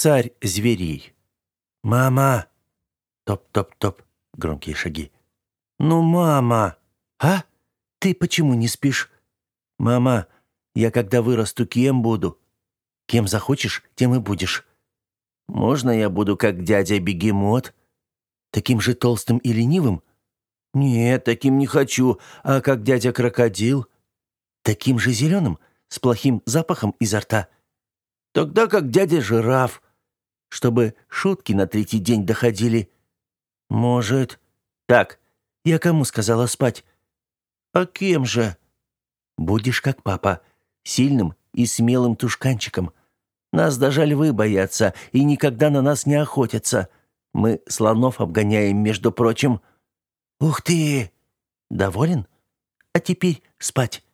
царь зверей. «Мама!» Топ-топ-топ, громкие шаги. «Ну, мама!» «А? Ты почему не спишь?» «Мама, я когда вырасту, кем буду?» «Кем захочешь, тем и будешь». «Можно я буду как дядя Бегемот?» «Таким же толстым и ленивым?» «Нет, таким не хочу. А как дядя Крокодил?» «Таким же зеленым, с плохим запахом изо рта?» «Тогда как дядя Жираф, чтобы шутки на третий день доходили». «Может». «Так, я кому сказала спать?» «А кем же?» «Будешь как папа, сильным и смелым тушканчиком. Нас даже львы боятся и никогда на нас не охотятся. Мы слонов обгоняем, между прочим». «Ух ты!» «Доволен? А теперь спать».